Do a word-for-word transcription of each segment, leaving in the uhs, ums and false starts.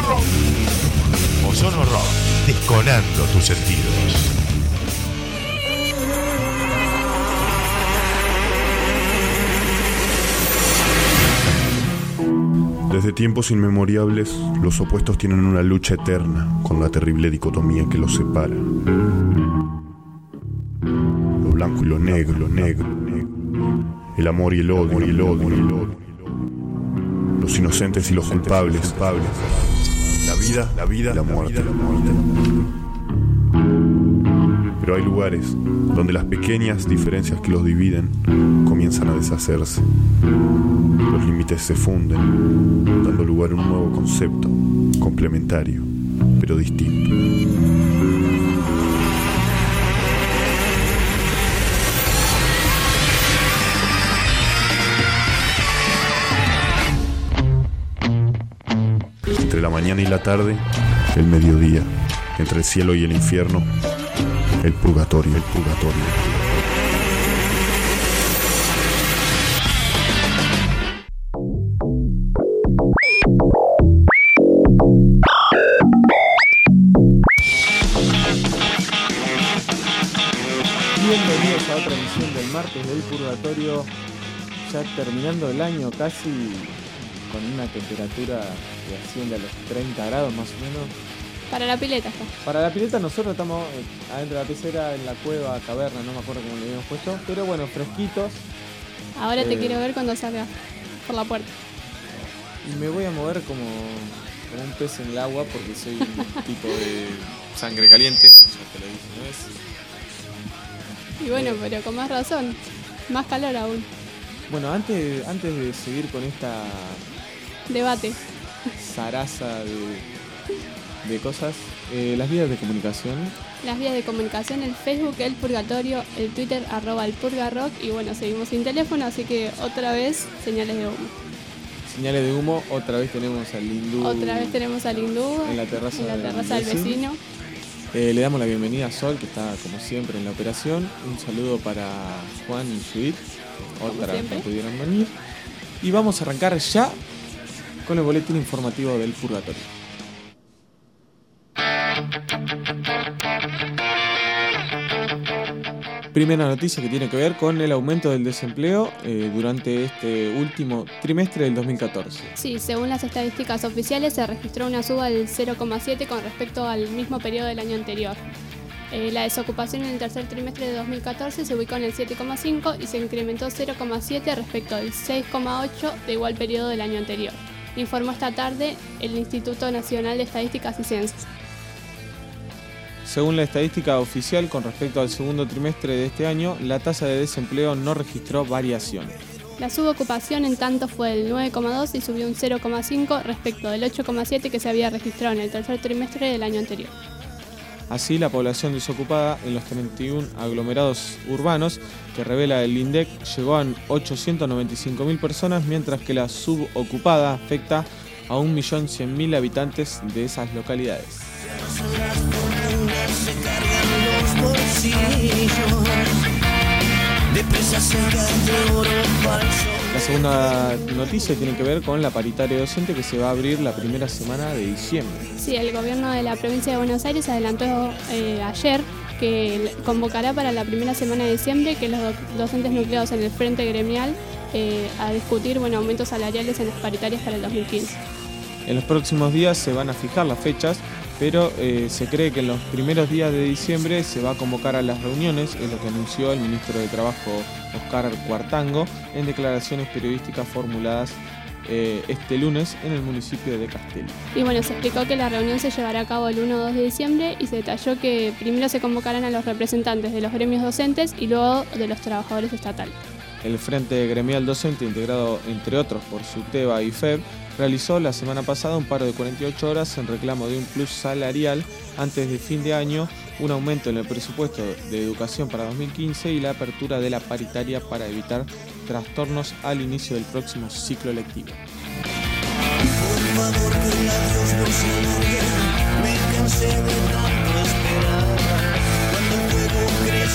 Ozono Rock, desconando tus sentidos. Desde tiempos inmemorables, los opuestos tienen una lucha eterna con la terrible dicotomía que los separa. Lo blanco y lo negro, lo negro, el amor y el odio, y el odio, y el odio. Los inocentes y los culpables, culpables. La vida, la vida, la muerte, la muerte. Pero hay lugares donde las pequeñas diferencias que los dividen comienzan a deshacerse. Los límites se funden, dando lugar a un nuevo concepto, complementario, pero distinto. Entre la mañana y la tarde, el mediodía. Entre el cielo y el infierno, el purgatorio, el purgatorio. Bienvenidos a otra emisión del martes del Purgatorio, ya terminando el año casi con una temperatura que asciende a los treinta grados más o menos. Para la pileta está. Para la pileta nosotros estamos eh, adentro de la pecera, en la cueva, caverna, no me acuerdo cómo le habíamos puesto, pero bueno, fresquitos. Ahora eh, te quiero ver cuando salga por la puerta. Y me voy a mover como, como un pez en el agua porque soy un tipo de sangre caliente, ya te lo dije una vez. Y bueno, pero con más razón, más calor aún. Bueno, antes, antes de seguir con esta Debate. zaraza de, de cosas, eh, las vías de comunicación. Las vías de comunicación, el Facebook, el Purgatorio, el Twitter, arroba el Purgarrock. Y bueno, seguimos sin teléfono, así que otra vez, señales de humo. Señales de humo, otra vez tenemos al Hindú. Otra vez tenemos al Hindú en la terraza, en la terraza del del vecino. Eh, le damos la bienvenida a Sol, que está como siempre en la operación. Un saludo para Juan y Judith, otra vez no pudieron venir. Y vamos a arrancar ya con el boletín informativo del Purgatorio. Primera noticia que tiene que ver con el aumento del desempleo eh, durante este último trimestre del dos mil catorce. Sí, según las estadísticas oficiales se registró una suba del cero coma siete con respecto al mismo periodo del año anterior. Eh, la desocupación en el tercer trimestre de dos mil catorce se ubicó en el siete coma cinco y se incrementó cero coma siete respecto al seis coma ocho de igual periodo del año anterior, informó esta tarde el Instituto Nacional de Estadísticas y Censos. Según la estadística oficial con respecto al segundo trimestre de este año, la tasa de desempleo no registró variación. La subocupación en tanto fue del nueve coma dos y subió un cero coma cinco respecto del ocho coma siete que se había registrado en el tercer trimestre del año anterior. Así, la población desocupada en los treinta y uno aglomerados urbanos que revela el INDEC llegó a ochocientos noventa y cinco mil personas, mientras que la subocupada afecta a un millón cien mil habitantes de esas localidades. La segunda noticia tiene que ver con la paritaria docente que se va a abrir la primera semana de diciembre. Sí, el gobierno de la provincia de Buenos Aires adelantó eh, ayer que convocará para la primera semana de diciembre que los docentes nucleados en el frente gremial eh, a discutir bueno, aumentos salariales en las paritarias para el dos mil quince. En los próximos días se van a fijar las fechas, pero eh, se cree que en los primeros días de diciembre se va a convocar a las reuniones, es lo que anunció el ministro de Trabajo Oscar Cuartango en declaraciones periodísticas formuladas eh, este lunes en el municipio de Castelli. Y bueno, se explicó que la reunión se llevará a cabo el uno o dos de diciembre y se detalló que primero se convocarán a los representantes de los gremios docentes y luego de los trabajadores estatales. El Frente Gremial Docente, integrado entre otros por SUTEBA y F E B, realizó la semana pasada un paro de cuarenta y ocho horas en reclamo de un plus salarial antes de fin de año, un aumento en el presupuesto de educación para dos mil quince y la apertura de la paritaria para evitar trastornos al inicio del próximo ciclo lectivo. Por favor, que la Dios no se me cansé de tanto esperar, cuando el fuego crezca.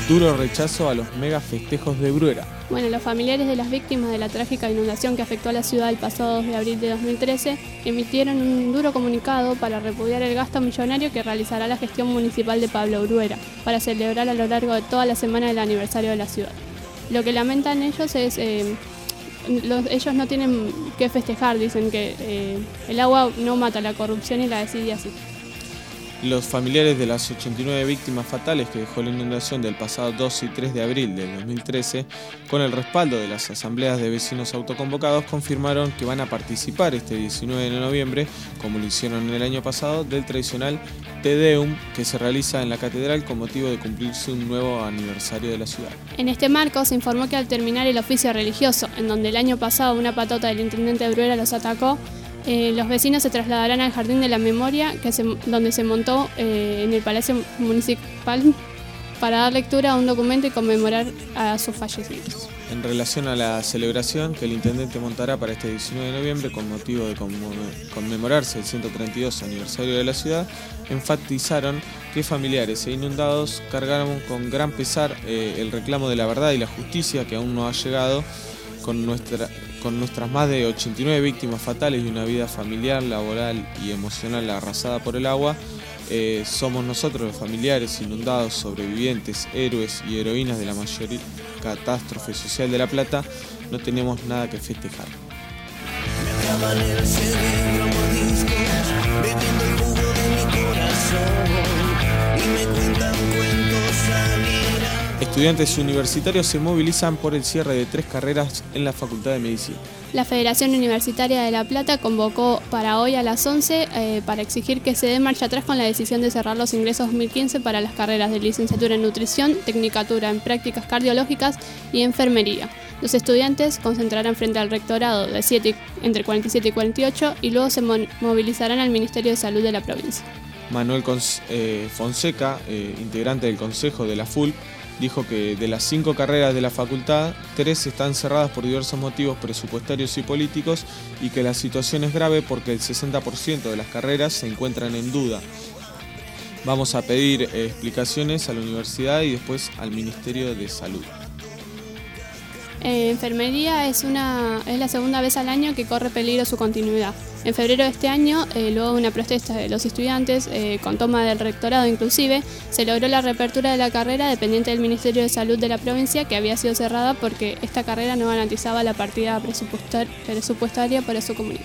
duro rechazo a los mega festejos de Bruera. Bueno, los familiares de las víctimas de la trágica inundación que afectó a la ciudad el pasado dos de abril de dos mil trece emitieron un duro comunicado para repudiar el gasto millonario que realizará la gestión municipal de Pablo Bruera para celebrar a lo largo de toda la semana el aniversario de la ciudad. Lo que lamentan ellos es... Eh, los, ellos no tienen que festejar, dicen que eh, el agua no mata la corrupción y la decide así. Los familiares de las ochenta y nueve víctimas fatales que dejó la inundación del pasado dos y tres de abril del dos mil trece, con el respaldo de las asambleas de vecinos autoconvocados, confirmaron que van a participar este diecinueve de noviembre, como lo hicieron el año pasado, del tradicional Te Deum que se realiza en la catedral con motivo de cumplirse un nuevo aniversario de la ciudad. En este marco se informó que al terminar el oficio religioso, en donde el año pasado una patota del intendente de Bruera los atacó, Eh, los vecinos se trasladarán al Jardín de la Memoria, que se, donde se montó eh, en el Palacio Municipal, para dar lectura a un documento y conmemorar a sus fallecidos. En relación a la celebración que el intendente montará para este diecinueve de noviembre con motivo de conmemorarse el ciento treinta y dos aniversario de la ciudad, enfatizaron que familiares e inundados cargaron con gran pesar eh, el reclamo de la verdad y la justicia que aún no ha llegado con nuestra... Con nuestras más de ochenta y nueve víctimas fatales y una vida familiar, laboral y emocional arrasada por el agua, eh, somos nosotros los familiares, inundados, sobrevivientes, héroes y heroínas de la mayor catástrofe social de La Plata, no tenemos nada que festejar. Estudiantes universitarios se movilizan por el cierre de tres carreras en la Facultad de Medicina. La Federación Universitaria de La Plata convocó para hoy a las once eh, para exigir que se dé marcha atrás con la decisión de cerrar los ingresos dos mil quince para las carreras de licenciatura en nutrición, tecnicatura en prácticas cardiológicas y enfermería. Los estudiantes concentrarán frente al rectorado de siete, entre cuarenta y siete y cuarenta y ocho y luego se mo- movilizarán al Ministerio de Salud de la provincia. Manuel Cons- eh, Fonseca, eh, integrante del Consejo de la F U L P, dijo que de las cinco carreras de la facultad, tres están cerradas por diversos motivos presupuestarios y políticos y que la situación es grave porque el sesenta por ciento de las carreras se encuentran en duda. Vamos a pedir eh, explicaciones a la universidad y después al Ministerio de Salud. Eh, enfermería es, una, es la segunda vez al año que corre peligro su continuidad. En febrero de este año, eh, luego de una protesta de los estudiantes, eh, con toma del rectorado inclusive, se logró la reapertura de la carrera dependiente del Ministerio de Salud de la provincia, que había sido cerrada porque esta carrera no garantizaba la partida presupuestar, presupuestaria para su comunidad.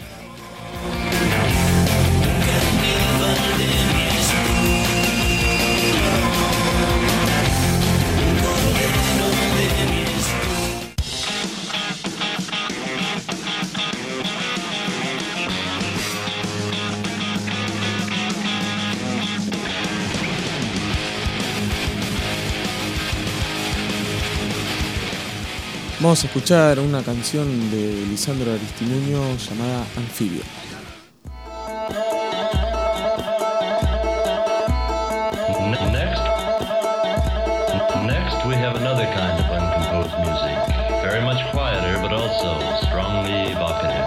Vamos a escuchar una canción de Lisandro Aristimuño llamada Anfibio. Next, next we have another kind of uncomposed music, very much quieter but also strongly evocative.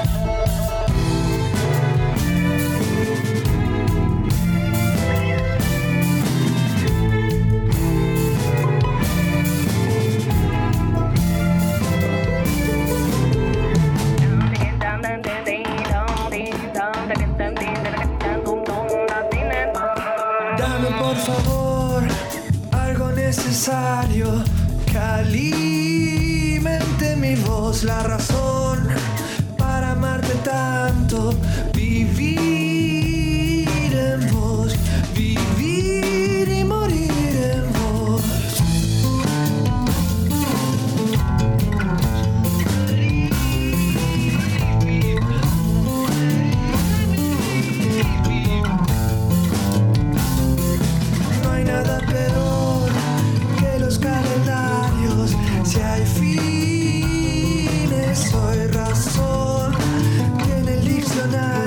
Dame por favor algo necesario que alimente mi voz, la razón para amarte tanto, vivir en vos, vivir y morir en vos. No hay nada peor que los calendarios, si hay fines soy razón que en el diccionario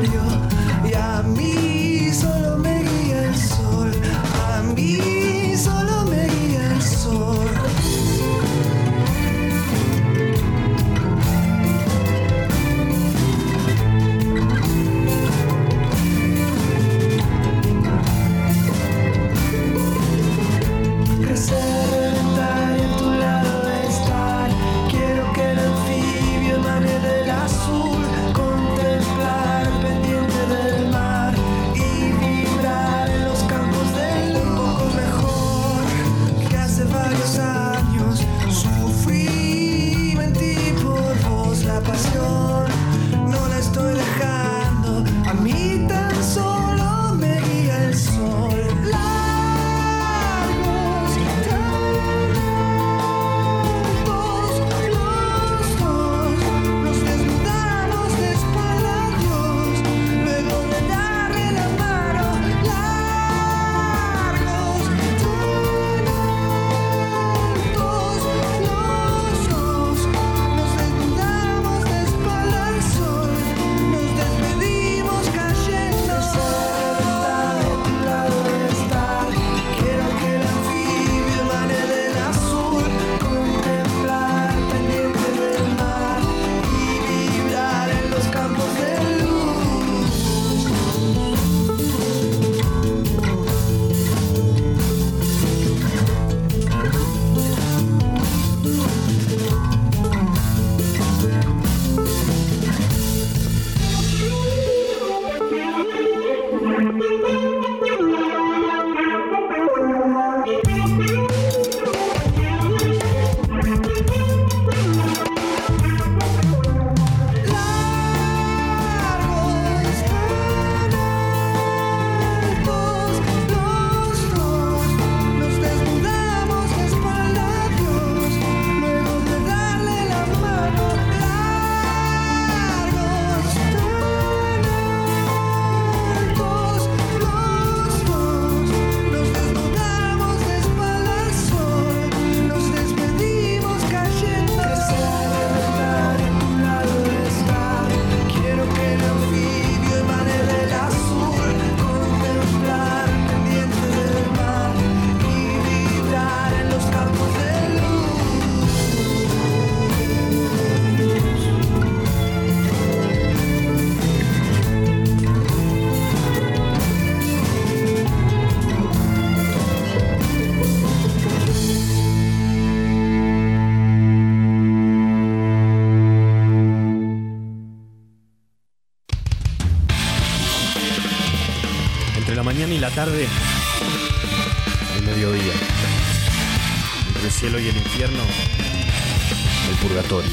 la mañana y la tarde, el mediodía. Entre el cielo y el infierno, el purgatorio.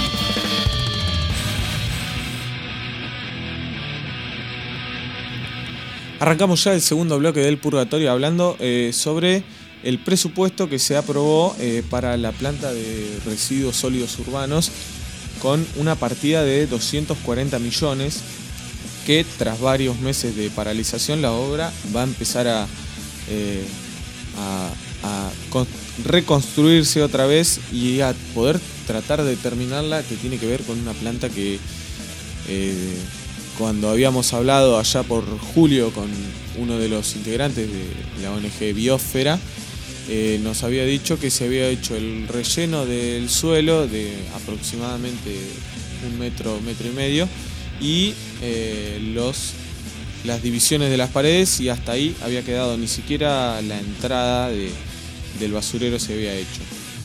Arrancamos ya el segundo bloque del purgatorio hablando eh, sobre el presupuesto que se aprobó eh, para la planta de residuos sólidos urbanos con una partida de doscientos cuarenta millones que tras varios meses de paralización la obra va a empezar a, eh, a, a con, reconstruirse otra vez y a poder tratar de terminarla, que tiene que ver con una planta que eh, cuando habíamos hablado allá por julio con uno de los integrantes de la O N G Biosfera, eh, nos había dicho que se había hecho el relleno del suelo de aproximadamente un metro, metro y medio, y eh, los, las divisiones de las paredes, y hasta ahí había quedado, ni siquiera la entrada de, del basurero se había hecho.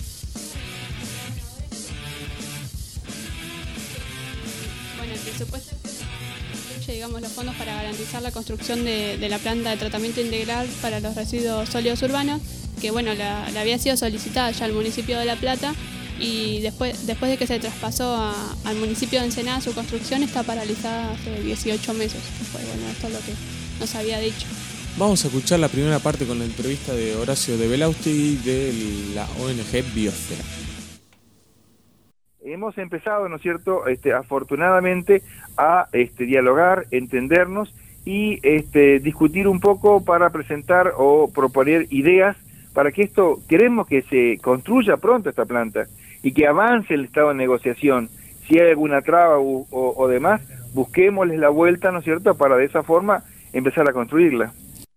Bueno, el presupuesto digamos los fondos para garantizar la construcción de, de la planta de tratamiento integral para los residuos sólidos urbanos, que bueno, la, la había sido solicitada ya al municipio de La Plata, y después, después de que se traspasó a, al municipio de Ensenada, su construcción está paralizada hace dieciocho meses. Fue, bueno, esto es lo que nos había dicho. Vamos a escuchar la primera parte con la entrevista de Horacio de Belausti de la O N G Biosfera. Hemos empezado, ¿no es cierto?, este, afortunadamente a este, dialogar, entendernos y este, discutir un poco para presentar o proponer ideas para que esto, queremos que se construya pronto esta planta y que avance el estado de negociación. Si hay alguna traba o, o, o demás, busquémosles la vuelta, ¿no es cierto?, para de esa forma empezar a construirla.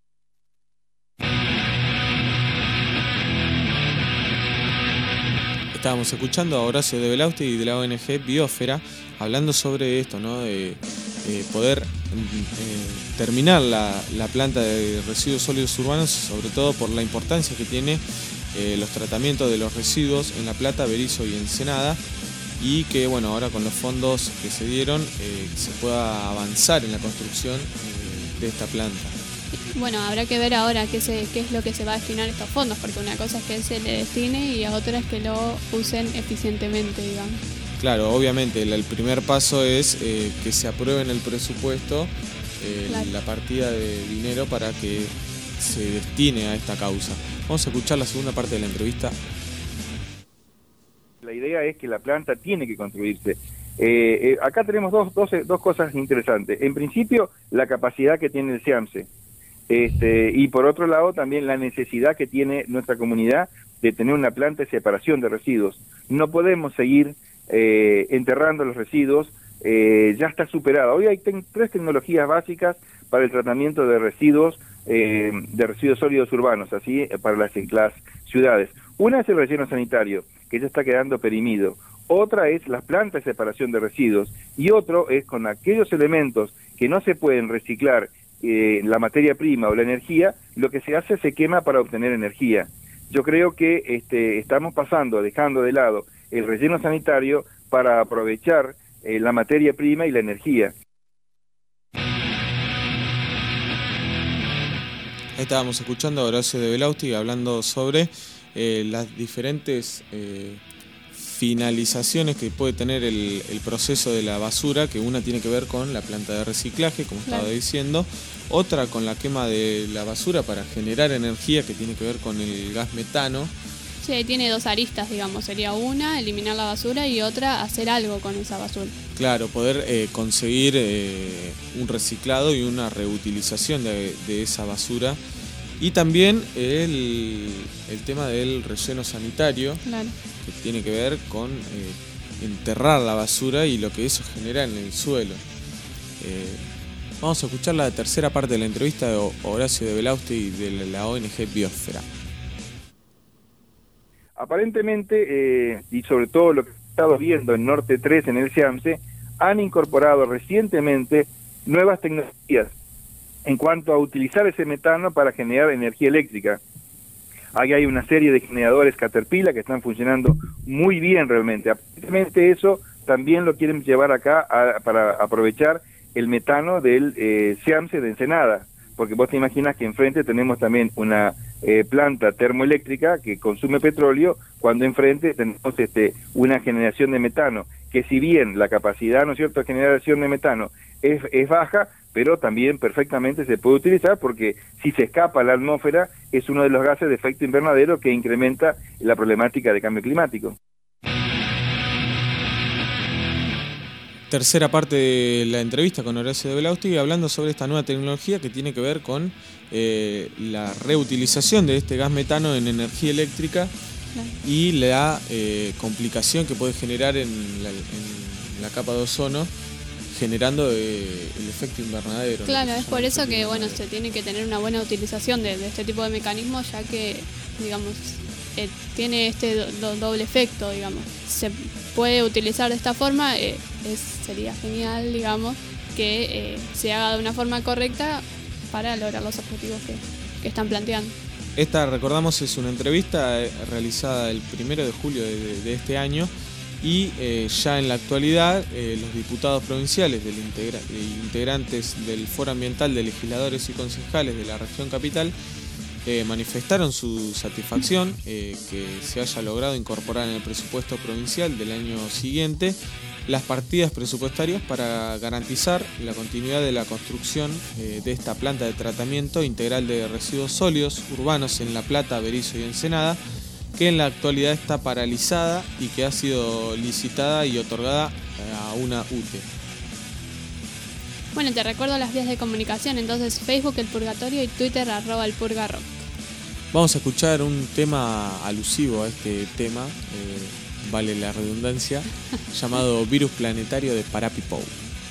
Estábamos escuchando a Horacio de Belausti y de la O N G Biosfera hablando sobre esto, ¿no? De eh, poder eh, terminar la, la planta de residuos sólidos urbanos, sobre todo por la importancia que tiene eh, los tratamientos de los residuos en La Plata, Berisso y Ensenada, y que bueno, ahora con los fondos que se dieron eh, se pueda avanzar en la construcción eh, de esta planta. Bueno, habrá que ver ahora qué, se, qué es lo que se va a destinar a estos fondos, porque una cosa es que se le destine y a otra es que lo usen eficientemente, digamos. Claro, obviamente el, el primer paso es eh, que se apruebe en el presupuesto eh, claro. la partida de dinero para que se destine a esta causa. Vamos a escuchar la segunda parte de la entrevista. La idea es que la planta tiene que construirse. Eh, eh, acá tenemos dos, dos, dos cosas interesantes. En principio, la capacidad que tiene el SEAMSE. Este, y por otro lado también la necesidad que tiene nuestra comunidad de tener una planta de separación de residuos. No podemos seguir eh, enterrando los residuos, eh, ya está superada. Hoy hay ten- tres tecnologías básicas para el tratamiento de residuos, eh, de residuos sólidos urbanos, así para las, las ciudades. Una es el relleno sanitario, que ya está quedando perimido. Otra es la planta de separación de residuos, y otro es con aquellos elementos que no se pueden reciclar, Eh, la materia prima o la energía, lo que se hace se quema para obtener energía. Yo creo que este, estamos pasando, dejando de lado el relleno sanitario para aprovechar eh, la materia prima y la energía. Ahí estábamos escuchando a Horacio de Belausti hablando sobre eh, las diferentes eh, finalizaciones que puede tener el, el proceso de la basura, que una tiene que ver con la planta de reciclaje, como claro. estaba diciendo, otra con la quema de la basura para generar energía, que tiene que ver con el gas metano. Sí, ahí tiene dos aristas, digamos, sería una, eliminar la basura, y otra, hacer algo con esa basura. Claro, poder eh, conseguir eh, un reciclado y una reutilización de, de esa basura. Y también el, el tema del relleno sanitario, claro. que tiene que ver con eh, enterrar la basura y lo que eso genera en el suelo. Eh, vamos a escuchar la tercera parte de la entrevista de Horacio de Belausti y de la O N G Biosfera. Aparentemente, eh, y sobre todo lo que he estado viendo en Norte tres, en el SEAMSE, han incorporado recientemente nuevas tecnologías en cuanto a utilizar ese metano para generar energía eléctrica. Ahí hay una serie de generadores Caterpillar que están funcionando muy bien realmente. Aparentemente eso también lo quieren llevar acá a, para aprovechar el metano del eh, SEAMSE de Ensenada, porque vos te imaginas que enfrente tenemos también una eh, planta termoeléctrica que consume petróleo, cuando enfrente tenemos este, una generación de metano, que si bien la capacidad, ¿no es cierto?, de generación de metano es, es baja, pero también perfectamente se puede utilizar, porque si se escapa a la atmósfera es uno de los gases de efecto invernadero que incrementa la problemática de cambio climático. Tercera parte de la entrevista con Horacio de Belausti, hablando sobre esta nueva tecnología que tiene que ver con eh, la reutilización de este gas metano en energía eléctrica y la eh, complicación que puede generar en la, en la capa de ozono, generando eh, el efecto invernadero. Claro, ¿no? es por eso que bueno se tiene que tener una buena utilización de, de este tipo de mecanismos, ya que, digamos, eh, tiene este do, do, doble efecto, digamos. Se puede utilizar de esta forma, eh, es, sería genial, digamos, que eh, se haga de una forma correcta para lograr los objetivos que, que están planteando. Esta, recordamos, es una entrevista eh, realizada el primero de julio de, de, de este año, y eh, ya en la actualidad eh, los diputados provinciales, del integra integrantes del Foro Ambiental de Legisladores y Concejales de la Región Capital, eh, manifestaron su satisfacción eh, que se haya logrado incorporar en el presupuesto provincial del año siguiente las partidas presupuestarias para garantizar la continuidad de la construcción eh, de esta planta de tratamiento integral de residuos sólidos urbanos en La Plata, Berisso y Ensenada, que en la actualidad está paralizada y que ha sido licitada y otorgada a una U T E. Bueno, te recuerdo las vías de comunicación, entonces Facebook El Purgatorio y Twitter arroba el Purgarrock. Vamos a escuchar un tema alusivo a este tema, eh, vale la redundancia, llamado Virus Planetario de Parapipou.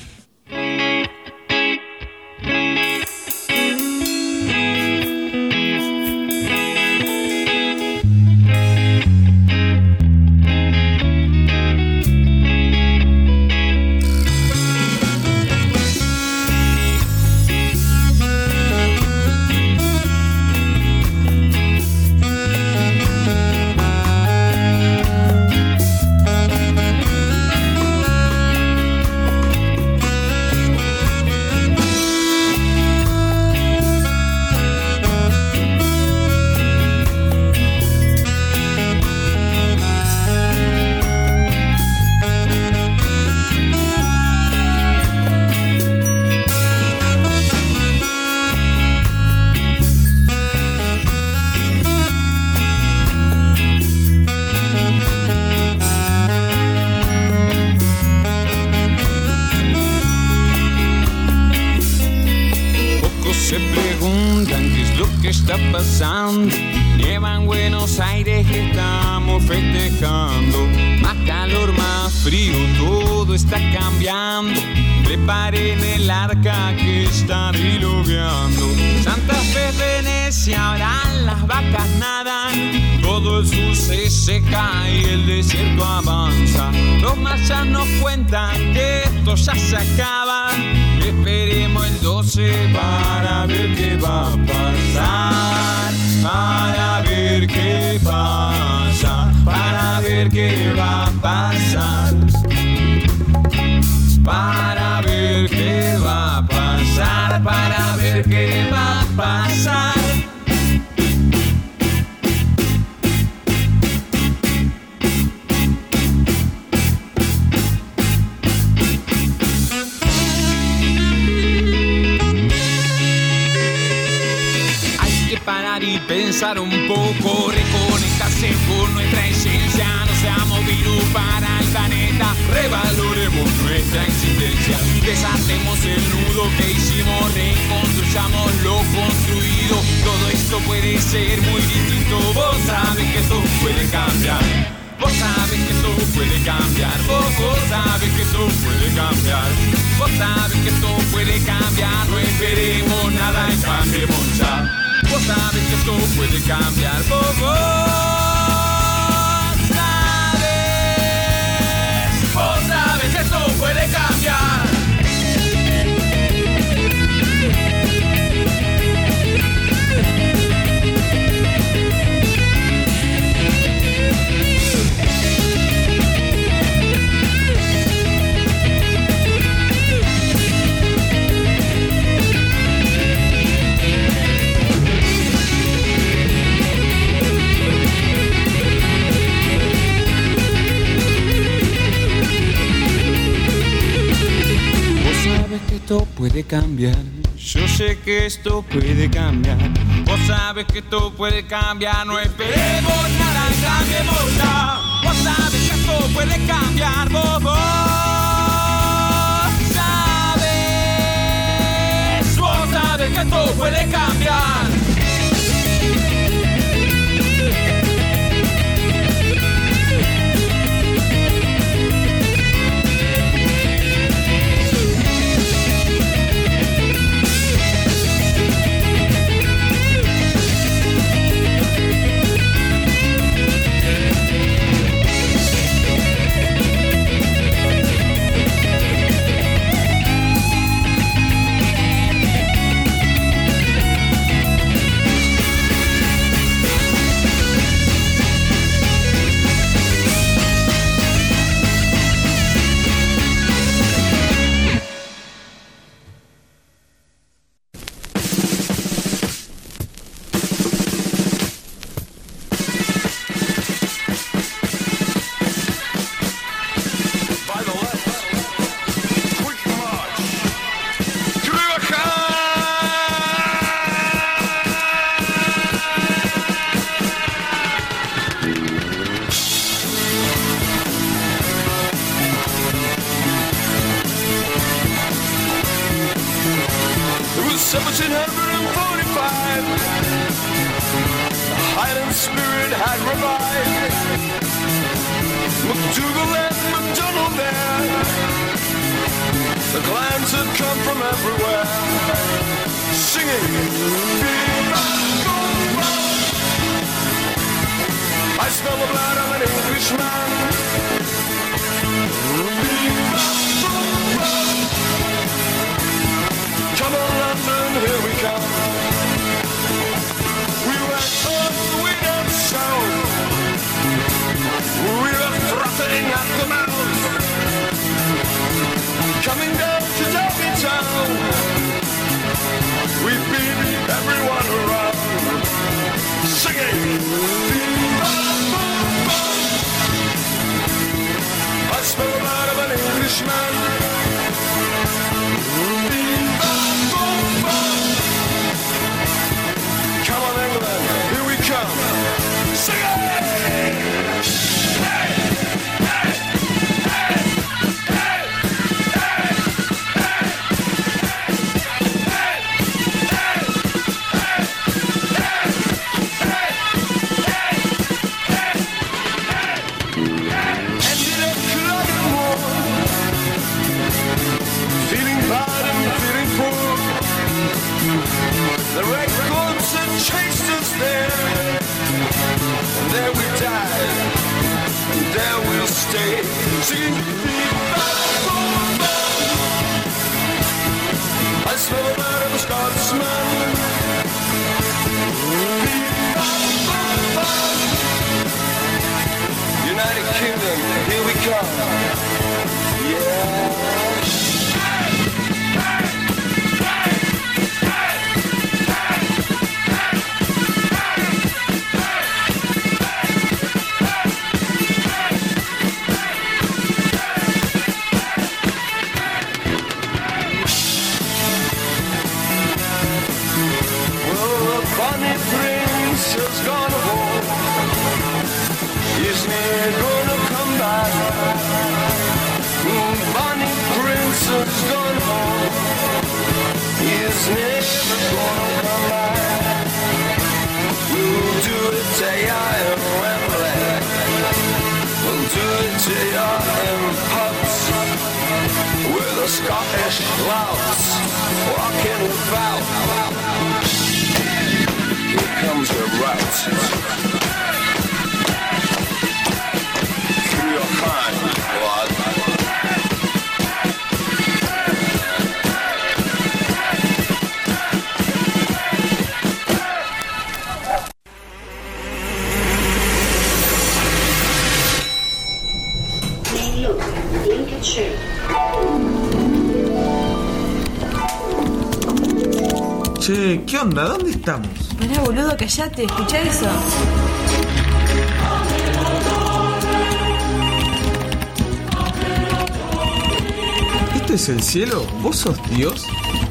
Nieva en Buenos Aires y estamos festejando. Más calor, más frío, todo está cambiando. Preparen el arca que está diluviando. Santa Fe, Venecia, ahora las vacas nadan. Todo el sur se seca y el desierto avanza. Los mayas nos cuentan que esto ya se acaba. Esperemos el doce para ver qué va a pasar. Para ver qué pasa. Para ver qué va a pasar. Para ver qué va a pasar. Para ver qué va a pasar. Y pensar un poco, reconectarse con nuestra esencia. No seamos virus para el planeta, revaloremos nuestra existencia. Desatemos el nudo que hicimos, reconstruyamos lo construido. Todo esto puede ser muy distinto. Vos sabés que esto puede cambiar. Vos sabés que esto puede cambiar. Vos, vos sabés que esto puede cambiar. Vos sabés que esto puede cambiar. No esperemos nada y cambiemos ya. Vos sabés que esto puede cambiar. Vos, vos sabés. Vos sabés que esto puede cambiar. puede cambiar. Yo sé que esto puede cambiar. Vos sabes que esto puede cambiar. No esperemos nada, cambiemos ya. Vos sabes que esto puede cambiar. Vos, vos sabes. Vos sabes que esto puede cambiar. seventeen forty-five, the Highland spirit had revived. MacDougall and MacDonald there, the clans had come from everywhere, singing Viva Bomba. I smell the blood of an Englishman. Viva Bomba. Come on, London, here we come. We went north, we went south. We were frothing at the mouth. Coming down to Derby Town. We beat everyone around. Singing Viva Bomba. I smell the blood of an Englishman. Viva Bomba. Come on, England, here we come. Sing it! Hey! Hey! Hey! Hey! Hey! Ended up clubbing more. Feeling bad and feeling poor. The records had chased us there, and there we died, and there we'll stay, singing Viva Bomba. I smell the blood of a Scotsman. Viva Bomba. United Kingdom, here we come. Yeah. Bonnie Prince has gone home. He's never gonna come back. Mm, Bonnie Prince has gone home. He's never gonna come back. We'll do it till you're in Wembley. We'll do it till you're in pubs with the Scottish louts walking about. Here comes your route through your heart, blood. Che, ¿qué onda? ¿Dónde estamos? Mirá, boludo, callate, escuchá eso. ¿Esto es el cielo? ¿Vos sos Dios?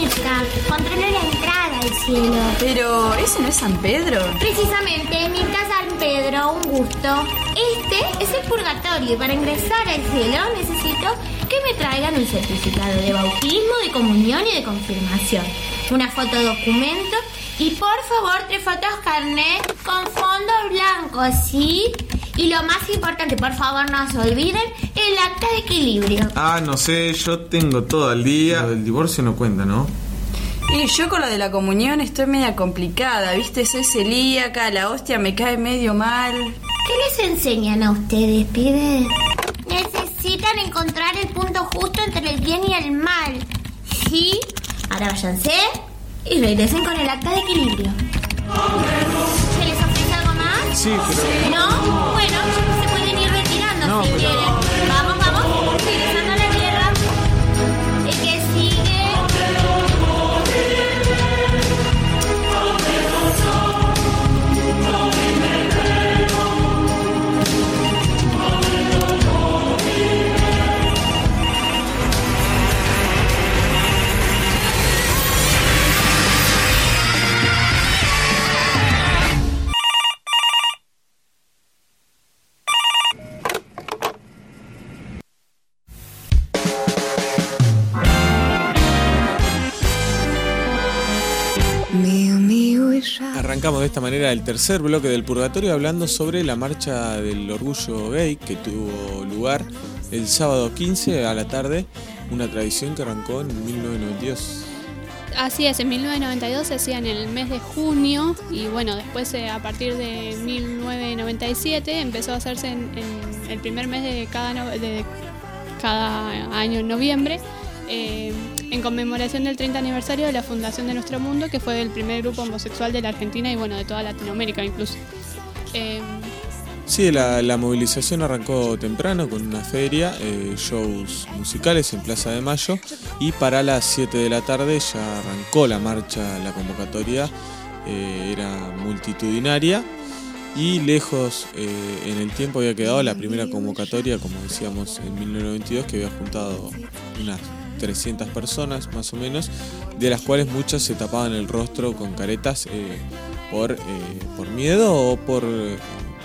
cerca. Controla la entrada al cielo. Pero, ¿ese no es San Pedro? Precisamente, Mirta San Pedro, un gusto. Este es el purgatorio y para ingresar al cielo necesito que me traigan un certificado de bautismo, de comunión y de confirmación. Una foto documento y por favor tres fotos carnet con fondo blanco, ¿sí? Y lo más importante, por favor no se olviden, el acta de equilibrio. Ah, no sé, yo tengo todo el día. Lo del divorcio no cuenta, ¿no? Y yo con lo de la comunión estoy media complicada, ¿viste? Soy celíaca, la hostia me cae medio mal. ¿Qué les enseñan a ustedes, pibes? Necesitan encontrar el punto justo entre el bien y el mal. ¿Sí? Ahora váyanse y regresen con el acta de equilibrio. ¿Se les ofrece algo más? Sí, pero... ¿No? Bueno, se pueden ir retirando no, si pero... quieren. Vamos, vamos, regresando a la tierra. El que sigue... Arrancamos de esta manera el tercer bloque del Purgatorio hablando sobre la marcha del orgullo gay que tuvo lugar el sábado quince a la tarde, una tradición que arrancó en mil novecientos noventa y dos. Así es, en mil novecientos noventa y dos se hacía en el mes de junio y bueno, después eh, a partir de mil novecientos noventa y siete empezó a hacerse en, en el primer mes de cada, no, de cada año en noviembre. Eh, en conmemoración del treinta aniversario de la fundación de Nuestro Mundo, que fue el primer grupo homosexual de la Argentina y bueno, de toda Latinoamérica incluso. Eh, sí, la, la movilización arrancó temprano con una feria, eh, shows musicales en Plaza de Mayo y para las siete de la tarde ya arrancó la marcha, la convocatoria eh, era multitudinaria y lejos eh, en el tiempo había quedado la primera convocatoria, como decíamos, en mil novecientos noventa y dos, que había juntado unas trescientas personas más o menos, de las cuales muchas se tapaban el rostro con caretas eh, por, eh, por miedo o por, eh,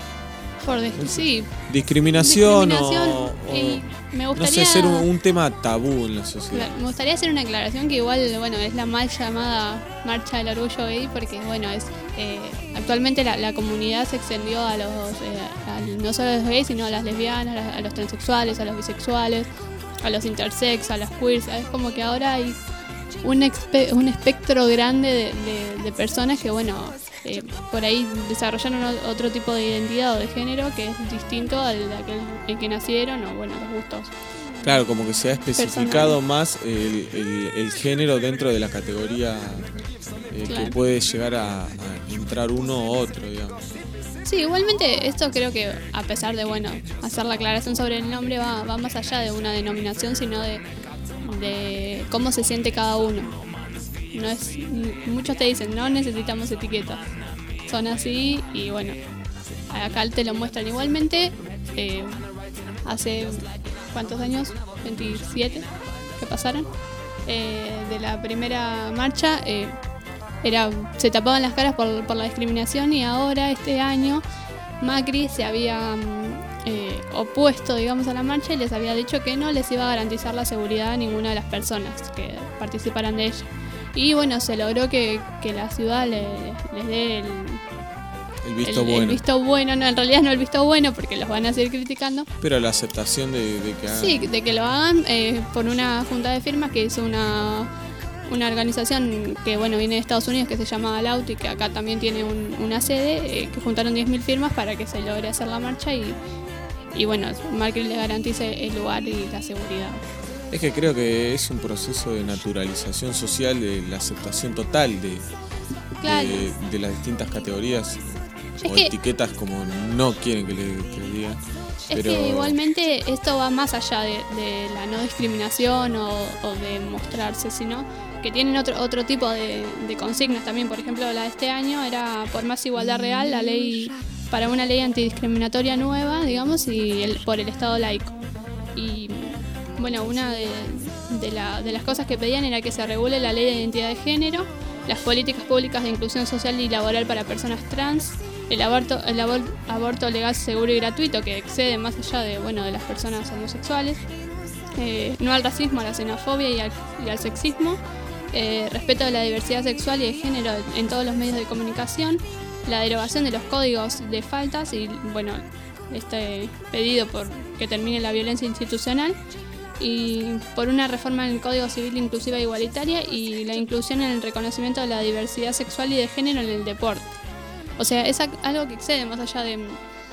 por de, sí, discriminación, discriminación o, o y me gustaría, no sé, ser un, un tema tabú en la sociedad. Me gustaría hacer una aclaración que igual, bueno, es la mal llamada Marcha del Orgullo Gay porque, bueno, es eh, actualmente la, la comunidad se extendió a los, eh, a, no solo a los gays, sino a las lesbianas, a, a los transexuales, a los bisexuales, a los intersex, a las queers. Es como que ahora hay un, expe- un espectro grande de, de, de personas que, bueno, eh, por ahí desarrollaron otro tipo de identidad o de género que es distinto al de aquel en que nacieron o, bueno, los gustos. Claro, como que se ha especificado personal. más el, el, el género dentro de la categoría eh, claro. que puede llegar a, a entrar uno u otro, digamos. Sí, igualmente esto creo que a pesar de, bueno, hacer la aclaración sobre el nombre va, va más allá de una denominación, sino de, de cómo se siente cada uno. No es, muchos te dicen, no necesitamos etiquetas, son así y bueno, acá te lo muestran igualmente. Eh, hace, ¿cuántos años? veintisiete que pasaron eh, de la primera marcha. Eh, Era, se tapaban las caras por, por la discriminación y ahora este año Macri se había eh, opuesto, digamos, a la marcha y les había dicho que no les iba a garantizar la seguridad a ninguna de las personas que participaran de ella. Y bueno, se logró que, que la ciudad le, les dé el, el visto el, bueno. El visto bueno, no, en realidad no el visto bueno porque los van a seguir criticando. Pero la aceptación de, de que hagan. Sí, de que lo hagan eh, por una junta de firmas que hizo una... una organización que bueno viene de Estados Unidos que se llama Alaut y que acá también tiene un, una sede, eh, que juntaron diez mil firmas para que se logre hacer la marcha y, y bueno, Macri le garantice el lugar y la seguridad. Es que creo que es un proceso de naturalización social, de la aceptación total de, claro. de, de las distintas categorías es o que, etiquetas como no quieren que le, que le digan. Es Pero... que igualmente esto va más allá de, de la no discriminación o, o de mostrarse, sino que tienen otro otro tipo de, de consignas también. Por ejemplo, la de este año era por más igualdad real, la ley para una ley antidiscriminatoria nueva, digamos, y el, por el Estado laico. Y bueno, una de, de, la, de las cosas que pedían era que se regule la ley de identidad de género, las políticas públicas de inclusión social y laboral para personas trans, el aborto, el abor- aborto legal, seguro y gratuito que excede más allá de, bueno, de las personas homosexuales, eh, no al racismo, a la xenofobia y al, y al sexismo, eh, respeto de la diversidad sexual y de género en todos los medios de comunicación, la derogación de los códigos de faltas y, bueno, este pedido por que termine la violencia institucional, y por una reforma en el Código Civil inclusiva e igualitaria y la inclusión en el reconocimiento de la diversidad sexual y de género en el deporte. O sea, es algo que excede más allá de... No,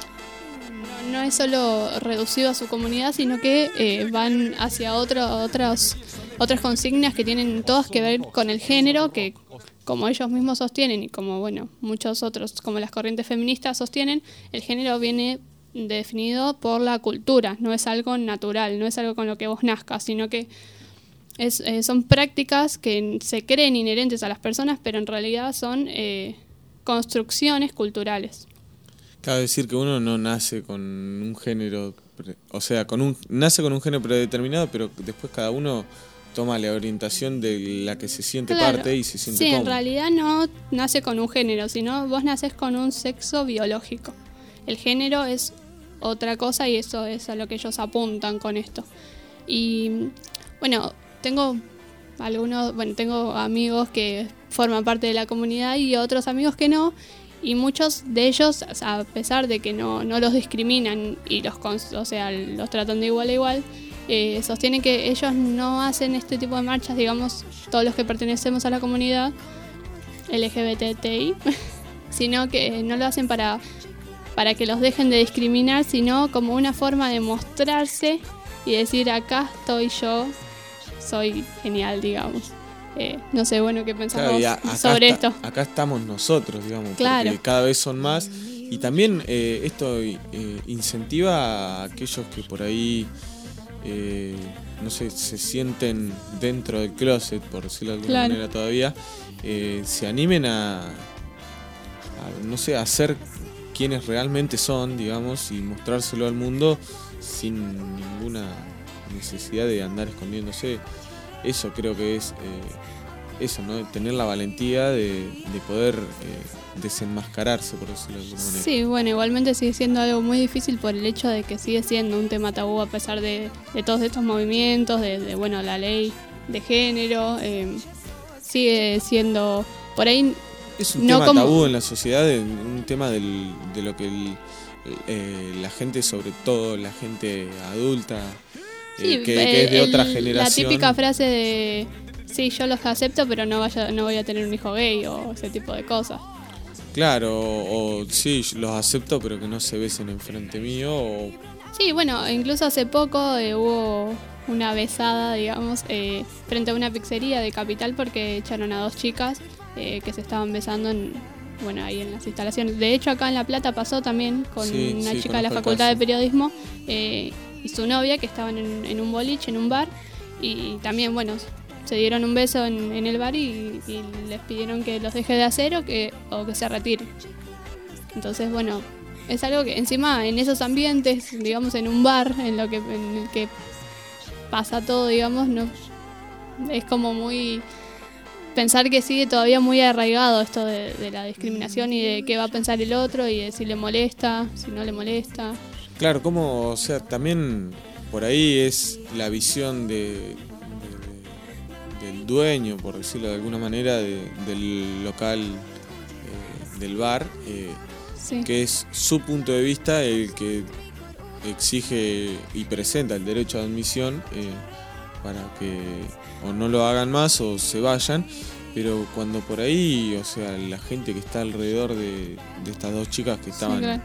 no es solo reducido a su comunidad, sino que eh, van hacia otro, otros, otras consignas que tienen todas que ver con el género, que como ellos mismos sostienen y como, bueno, muchos otros, como las corrientes feministas sostienen, el género viene definido por la cultura, no es algo natural, no es algo con lo que vos nazcas, sino que es, eh, son prácticas que se creen inherentes a las personas, pero en realidad son eh, construcciones culturales. Cabe decir que uno no nace con un género, o sea, con un nace con un género predeterminado, pero después cada uno toma la orientación de la que se siente Claro. parte y se siente Sí, cómodo. en realidad no nace con un género, sino vos nacés con un sexo biológico. El género es otra cosa y eso es a lo que ellos apuntan con esto. Y bueno, tengo algunos, bueno, tengo amigos que forman parte de la comunidad y otros amigos que no, y muchos de ellos, a pesar de que no, no los discriminan y los, cons- o sea, los tratan de igual a igual, eh, sostienen que ellos no hacen este tipo de marchas, digamos, todos los que pertenecemos a la comunidad L G B T T I, sino que no lo hacen para para que los dejen de discriminar, sino como una forma de mostrarse y decir, acá estoy yo, soy genial, digamos. Eh, no sé, bueno, ¿qué pensás Claro, vos y a- acá sobre está- esto? Acá estamos nosotros, digamos, Claro. porque cada vez son más. Y también eh, esto eh, incentiva a aquellos que por ahí, eh, no sé, se sienten dentro del closet, por decirlo de alguna Claro. manera todavía, eh, se animen a, a, no sé, a ser quienes realmente son, digamos, y mostrárselo al mundo sin ninguna necesidad de andar escondiéndose. Eso creo que es eh, eso, ¿no? Tener la valentía de, de poder eh, desenmascararse, por decirlo de alguna manera. Sí, bueno, igualmente sigue siendo algo muy difícil por el hecho de que sigue siendo un tema tabú a pesar de, de todos estos movimientos, de, de, bueno, la ley de género, eh, sigue siendo por ahí. Es un no tema como- tabú en la sociedad, de- un tema del, de lo que el- eh, la gente, sobre todo la gente adulta, eh, Sí, que, que es de el- otra La generación. típica frase de, sí, yo los acepto, pero no, vaya, no voy a tener un hijo gay o ese tipo de cosas. Claro, o, o sí, los acepto, pero que no se besen enfrente mío, o Sí, bueno, incluso hace poco eh, hubo una besada, digamos, eh, frente a una pizzería de Capital porque echaron a dos chicas eh, que se estaban besando en, bueno, ahí en las instalaciones. De hecho, acá en La Plata pasó también con Sí, una sí, chica de la conozco el Facultad de caso. Periodismo eh, y su novia que estaban en, en un boliche, en un bar, y también, bueno, se dieron un beso en, en el bar y, y les pidieron que los deje de hacer o que, o que se retire. Entonces, bueno, es algo que encima en esos ambientes, digamos en un bar, en lo que en el que pasa todo, digamos, no es como muy pensar que sigue todavía muy arraigado esto de, de la discriminación y de qué va a pensar el otro y de si le molesta, si no le molesta. claro, como, o sea, también por ahí es la visión de, de- del dueño, por decirlo de alguna manera, de- del local, eh, del bar, eh, Sí. que es su punto de vista el que exige y presenta el derecho de admisión eh, para que o no lo hagan más o se vayan, pero cuando por ahí, o sea, la gente que está alrededor de, de estas dos chicas que estaban claro.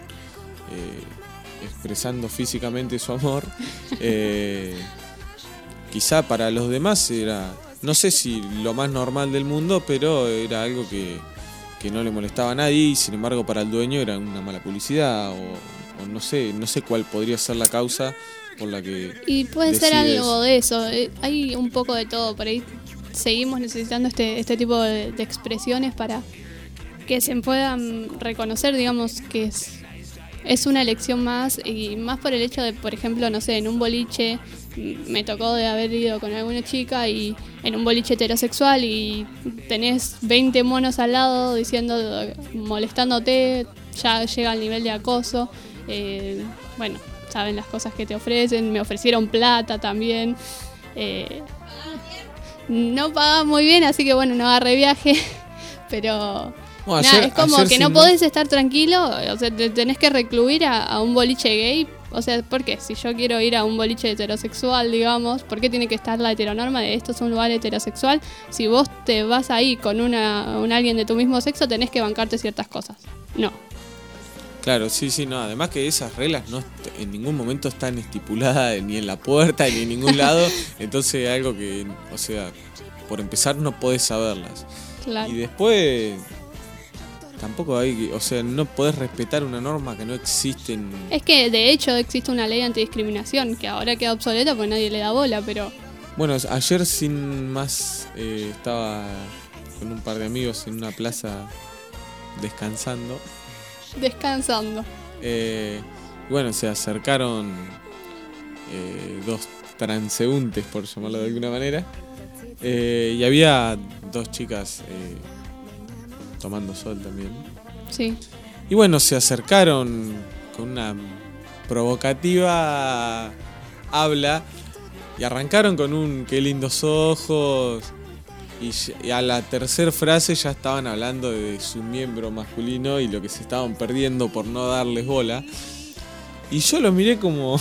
eh, expresando físicamente su amor, eh, quizá para los demás era, no sé si lo más normal del mundo, pero era algo que, que no le molestaba a nadie y sin embargo para el dueño era una mala publicidad o, o no sé, no sé cuál podría ser la causa por la que Y puede ser decide algo de eso, eh, hay un poco de todo, por ahí seguimos necesitando este, este tipo de, de expresiones para que se puedan reconocer, digamos, que es, es una elección más, y más por el hecho de, por ejemplo, no sé, en un boliche me tocó de haber ido con alguna chica y en un boliche heterosexual y tenés veinte monos al lado diciendo, molestándote, ya llega al nivel de acoso. Eh, bueno, saben las cosas que te ofrecen, me ofrecieron plata también. Eh, no pagaba muy bien, así que bueno, no agarré viaje, pero Bueno, nada, ayer- es como ayer que sin no más- podés estar tranquilo, o sea, te tenés que recluir a, a un boliche gay. O sea, ¿por qué? Si yo quiero ir a un boliche heterosexual, digamos, ¿por qué tiene que estar la heteronorma de esto es un lugar heterosexual? Si vos te vas ahí con una, un alguien de tu mismo sexo, tenés que bancarte ciertas cosas. No. Claro, sí, sí, no. Además que esas reglas no est- en ningún momento están estipuladas ni en la puerta ni en ningún lado. Entonces algo que, o sea, por empezar no podés saberlas. Claro. Y después tampoco hay, que- o sea, no podés respetar una norma que no existe en... Es que de hecho existe una ley antidiscriminación que ahora queda obsoleta porque nadie le da bola, pero Bueno, ayer sin más eh, estaba con un par de amigos en una plaza descansando. descansando. Eh, y bueno, se acercaron eh, dos transeúntes, por llamarlo de alguna manera. Eh, y había dos chicas eh, tomando sol también. Sí. Y bueno, se acercaron con una provocativa habla y arrancaron con un qué lindos ojos. Y, ya- y a la tercera frase ya estaban hablando de su miembro masculino y lo que se estaban perdiendo por no darles bola. Y yo lo miré como...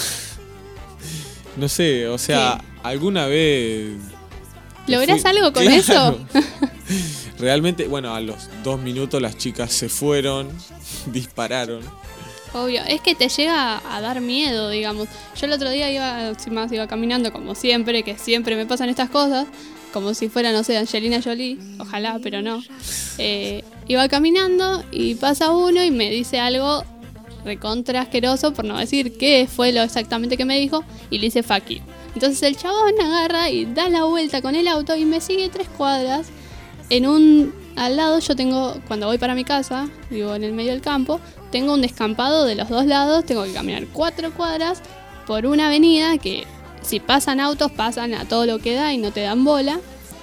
no sé, o sea, alguna vez... ¿Lográs fui- algo con Claro. eso? Realmente, bueno, a los dos minutos las chicas se fueron, dispararon. Obvio, es que te llega a dar miedo, digamos. Yo el otro día iba, sin más, iba caminando como siempre, que siempre me pasan estas cosas, como si fuera, no sé, Angelina Jolie, ojalá, pero no. Eh, iba caminando y pasa uno y me dice algo recontra asqueroso, por no decir qué fue lo exactamente que me dijo, y le dice fuck you. Entonces el chabón agarra y da la vuelta con el auto y me sigue tres cuadras. En un... Al lado yo tengo, cuando voy para mi casa, vivo en el medio del campo, tengo un descampado de los dos lados, tengo que caminar cuatro cuadras por una avenida que si pasan autos pasan a todo lo que da y no te dan bola,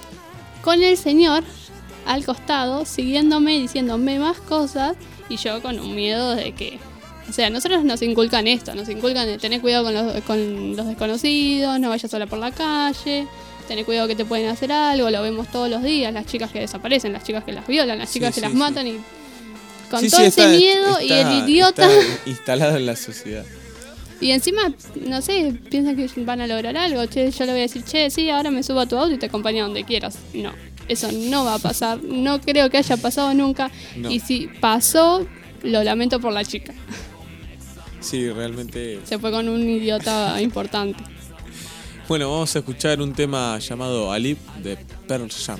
con el señor al costado siguiéndome, diciéndome más cosas y yo con un miedo de que... O sea, nosotros nos inculcan esto, nos inculcan de tener cuidado con los, con los desconocidos, no vayas sola por la calle, tener cuidado que te pueden hacer algo, lo vemos todos los días, las chicas que desaparecen, las chicas que las violan, las chicas Sí, que sí, las sí. matan y con Sí, todo sí, ese está- miedo y está- el idiota está instalado en la sociedad. y encima, no sé, piensan que van a lograr algo, che, yo le voy a decir, che, sí, ahora me subo a tu auto y te acompaño a donde quieras. No, eso no va a pasar, no creo que haya pasado nunca No. y si pasó, lo lamento por la chica. Sí, realmente... Se fue con un idiota importante. Bueno, vamos a escuchar un tema llamado Alip de Pearl Jam.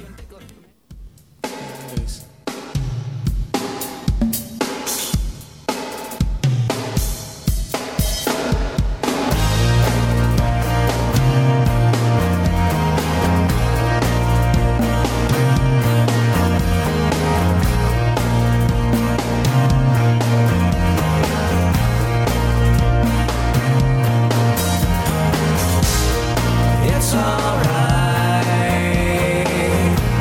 It's alright.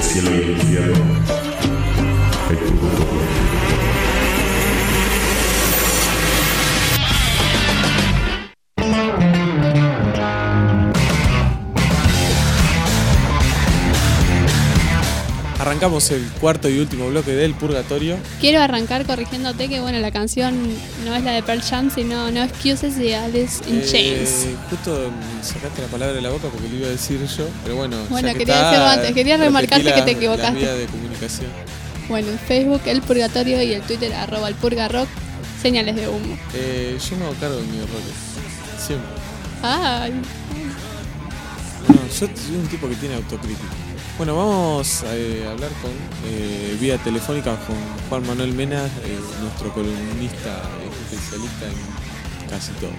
cielo y el infierno, el purgatorio. Arrancamos el cuarto y último bloque del Purgatorio. Quiero arrancar corrigiéndote que bueno, la canción no es la de Pearl Jam, sino No Excuses de Alice in Eh, Chains. Justo me sacaste la palabra de la boca porque lo iba a decir yo, pero bueno. Bueno, ya que quería está, decirlo antes, quería remarcarte repetí que te la- equivocaste. La vía de comunicación. Bueno, el Facebook, el Purgatorio y el Twitter, arroba el Purgarrock, señales de humo. Eh, yo me hago cargo de mis errores. Siempre. Ay, No, yo soy un tipo que tiene autocrítica. Bueno, vamos a eh, hablar con eh, vía telefónica con Juan Manuel Mena, eh, nuestro columnista eh, especialista en casi todo.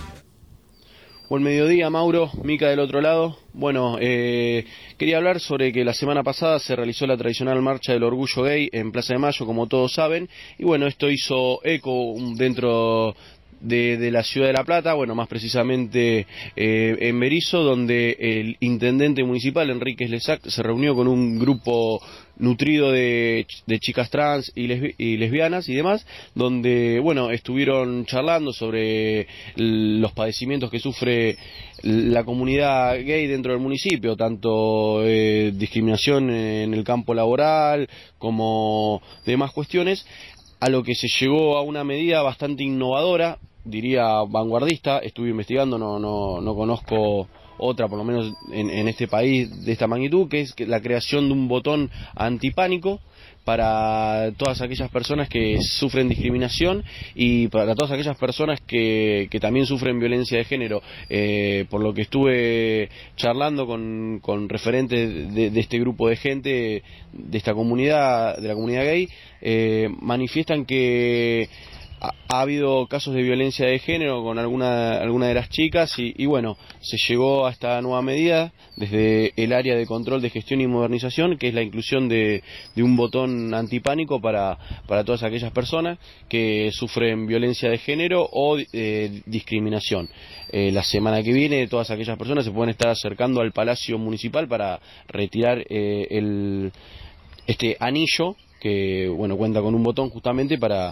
Buen mediodía, Mauro, Mica del otro lado. Bueno, eh, quería hablar sobre que la semana pasada se realizó la tradicional marcha del orgullo gay en Plaza de Mayo, como todos saben, y bueno, esto hizo eco dentro de, de la ciudad de La Plata, bueno, más precisamente eh, en Berisso, donde el intendente municipal, Enrique Lesac, se reunió con un grupo nutrido de, de chicas trans y, lesbi y lesbianas y demás, donde, bueno, estuvieron charlando sobre los padecimientos que sufre la comunidad gay dentro del municipio, tanto eh, discriminación en el campo laboral como demás cuestiones, a lo que se llegó a una medida bastante innovadora, diría vanguardista. Estuve investigando, no, no, no conozco otra, por lo menos en, en este país, de esta magnitud, que es que la creación de un botón antipánico para todas aquellas personas que sufren discriminación y para todas aquellas personas que, que también sufren violencia de género. Eh, por lo que estuve charlando con, con referentes de, de este grupo de gente, de esta comunidad, de la comunidad gay, eh, manifiestan que ha, ha habido casos de violencia de género con alguna, alguna de las chicas y, y bueno, se llegó a esta nueva medida desde el área de control de gestión y modernización, que es la inclusión de, de un botón antipánico para, para todas aquellas personas que sufren violencia de género o eh, discriminación. Eh, la semana que viene todas aquellas personas se pueden estar acercando al Palacio Municipal para retirar eh, el, este anillo que bueno cuenta con un botón justamente para,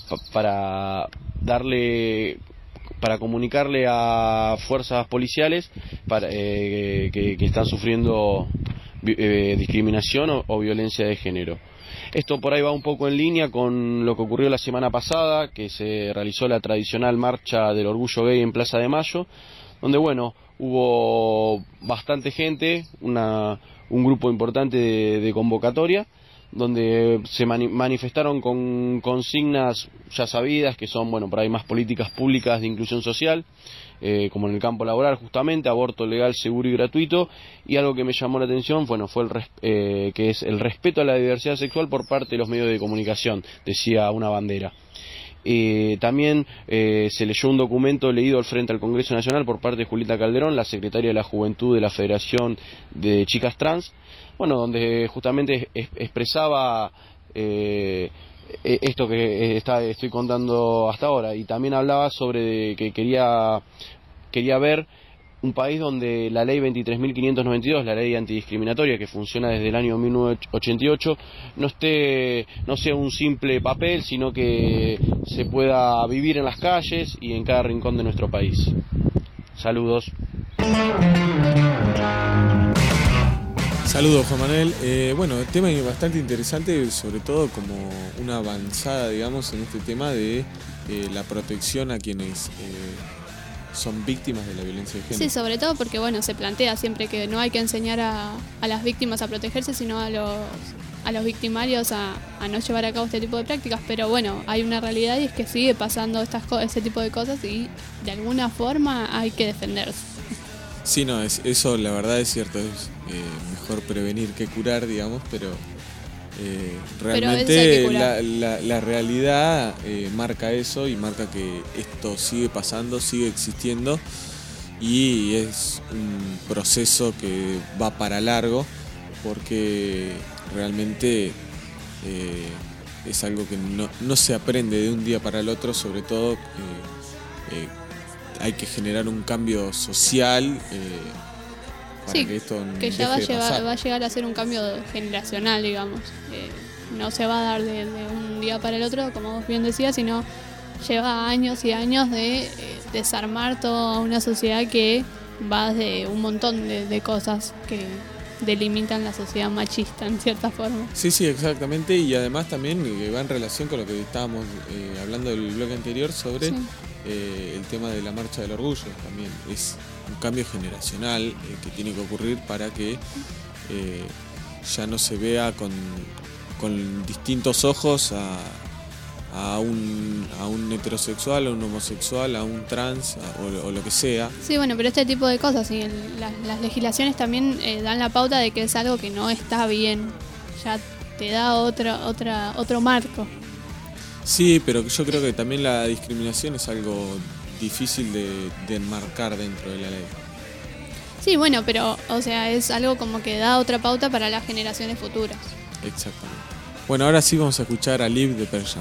para darle, para comunicarle a fuerzas policiales para, eh, que, que están sufriendo eh, discriminación o, o violencia de género. Esto por ahí va un poco en línea con lo que ocurrió la semana pasada, que se realizó la tradicional marcha del orgullo gay en Plaza de Mayo, donde bueno, hubo bastante gente, una, un grupo importante de, de convocatoria, donde se mani manifestaron con consignas ya sabidas, que son, bueno, por ahí más políticas públicas de inclusión social, eh, como en el campo laboral justamente, aborto legal, seguro y gratuito, y algo que me llamó la atención, bueno, fue el res eh, que es el respeto a la diversidad sexual por parte de los medios de comunicación, decía una bandera. Eh, también eh, se leyó un documento leído al frente al Congreso Nacional por parte de Julieta Calderón, la secretaria de la Juventud de la Federación de Chicas Trans, bueno, donde justamente es, expresaba eh, esto que está, estoy contando hasta ahora, y también hablaba sobre que quería, quería ver un país donde la ley veintitrés mil quinientos noventa y dos, la ley antidiscriminatoria que funciona desde el año mil novecientos ochenta y ocho, no esté, no sea un simple papel, sino que se pueda vivir en las calles y en cada rincón de nuestro país. Saludos. Saludos, Juan Manuel. Eh, bueno, tema bastante interesante, sobre todo como una avanzada, digamos, en este tema de eh, la protección a quienes eh, son víctimas de la violencia de género. sí, sobre todo porque bueno, se plantea siempre que no hay que enseñar a, a las víctimas a protegerse, sino a los, a los victimarios a, a no llevar a cabo este tipo de prácticas, pero bueno, hay una realidad y es que sigue pasando estas ese tipo de cosas y de alguna forma hay que defenderse. Sí, no, es, eso la verdad es cierto, es eh, mejor prevenir que curar, digamos, pero eh, realmente la, la, la realidad eh, marca eso y marca que esto sigue pasando, sigue existiendo y es un proceso que va para largo porque realmente eh, es algo que no, no se aprende de un día para el otro, sobre todo eh, eh, hay que generar un cambio social eh, para Sí, que esto que ya va a, deje de llevar, pasar. va a llegar a ser un cambio generacional, digamos. Eh, no se va a dar de, de un día para el otro, como vos bien decías, sino lleva años y años de eh, desarmar toda una sociedad que va de un montón de, de cosas que delimitan la sociedad machista en cierta forma. Sí, sí, exactamente, y además también que va en relación con lo que estábamos eh, hablando del bloque anterior sobre Sí. eh, el tema de la marcha del orgullo. También es un cambio generacional eh, que tiene que ocurrir para que eh, ya no se vea con, con distintos ojos a, a, un, a un heterosexual, a un homosexual, a un trans a- o, o lo que sea. Sí, bueno, pero este tipo de cosas y el- las, las legislaciones también eh, dan la pauta de que es algo que no está bien. Ya te da otra, otra, otro marco. Sí, pero yo creo que también la discriminación es algo difícil de, de enmarcar dentro de la ley. Sí, bueno, pero o sea, es algo como que da otra pauta para las generaciones futuras. Exactamente. Bueno, ahora sí vamos a escuchar a Liv de Pearl Jam.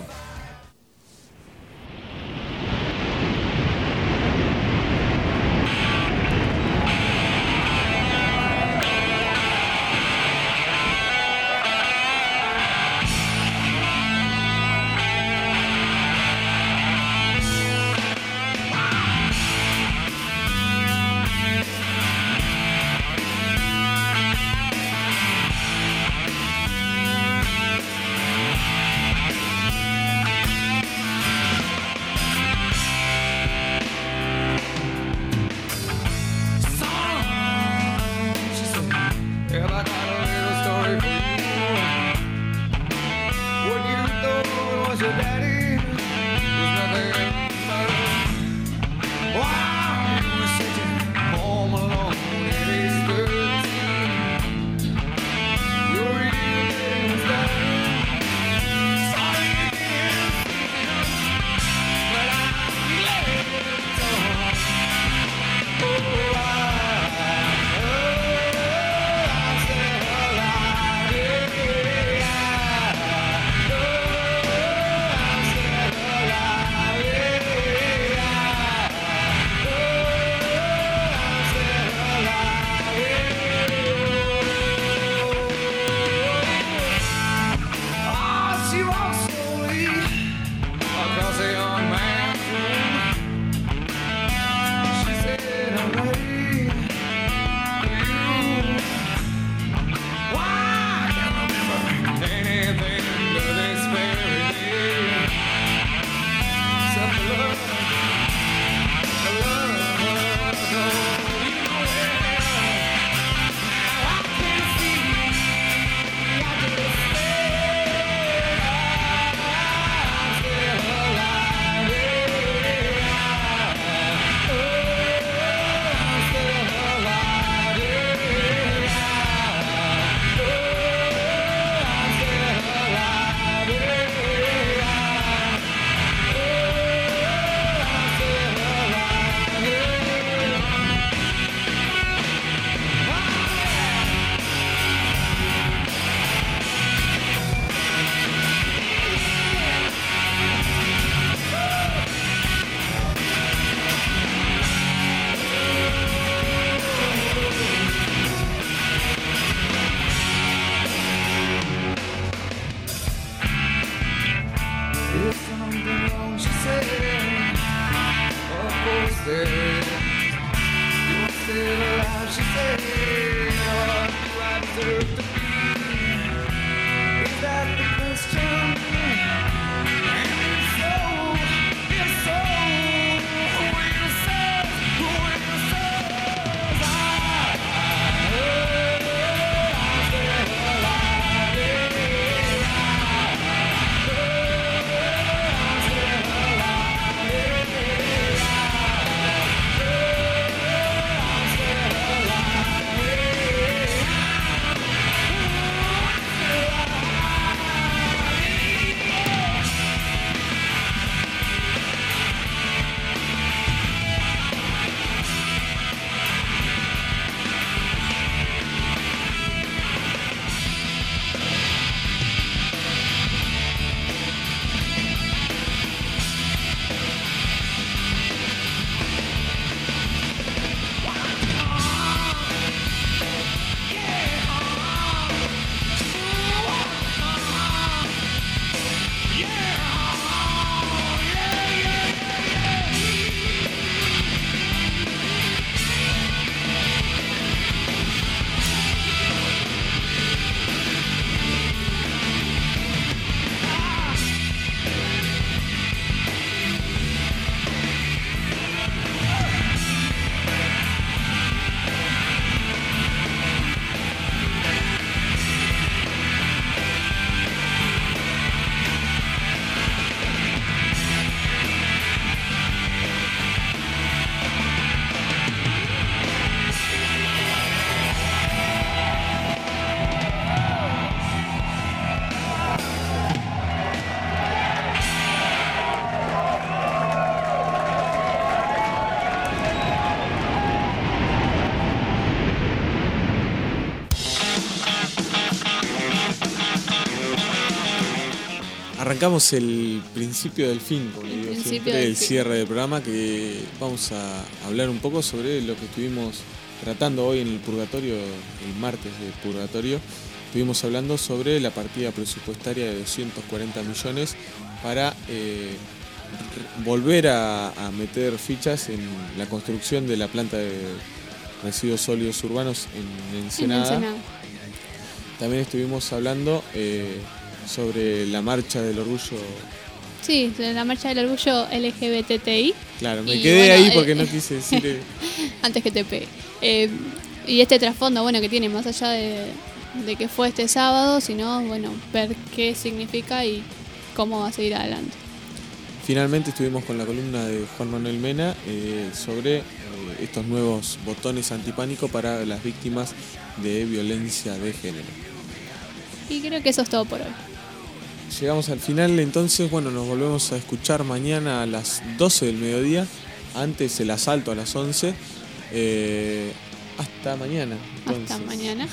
Arrancamos el principio del fin, como El digo principio siempre, del el fin. cierre del programa, que vamos a hablar un poco sobre lo que estuvimos tratando hoy en el Purgatorio, el martes del Purgatorio. Estuvimos hablando sobre la partida presupuestaria de doscientos cuarenta millones para eh, r- volver a, a meter fichas en la construcción de la planta de residuos sólidos urbanos en Ensenada. Ensenada. También estuvimos hablando eh, sobre la marcha del orgullo. Sí, de la marcha del orgullo L G B T T I. Claro, me Y quedé bueno, ahí eh, porque no quise decir. eh, Antes que te pegue. Eh, y este trasfondo, bueno, que tiene más allá de, de que fue este sábado, sino, bueno, ver qué significa y cómo va a seguir adelante. Finalmente estuvimos con la columna de Juan Manuel Mena eh, sobre eh, estos nuevos botones antipánico para las víctimas de violencia de género. Y creo que eso es todo por hoy. Llegamos al final, entonces, bueno, nos volvemos a escuchar mañana a las doce del mediodía, antes el asalto a las once. Eh, hasta mañana. Entonces. Hasta mañana.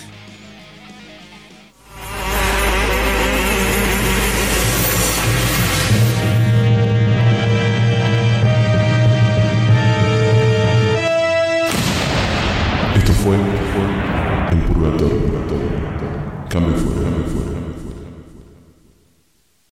Esto fue, fue El Purgatorio. Cambio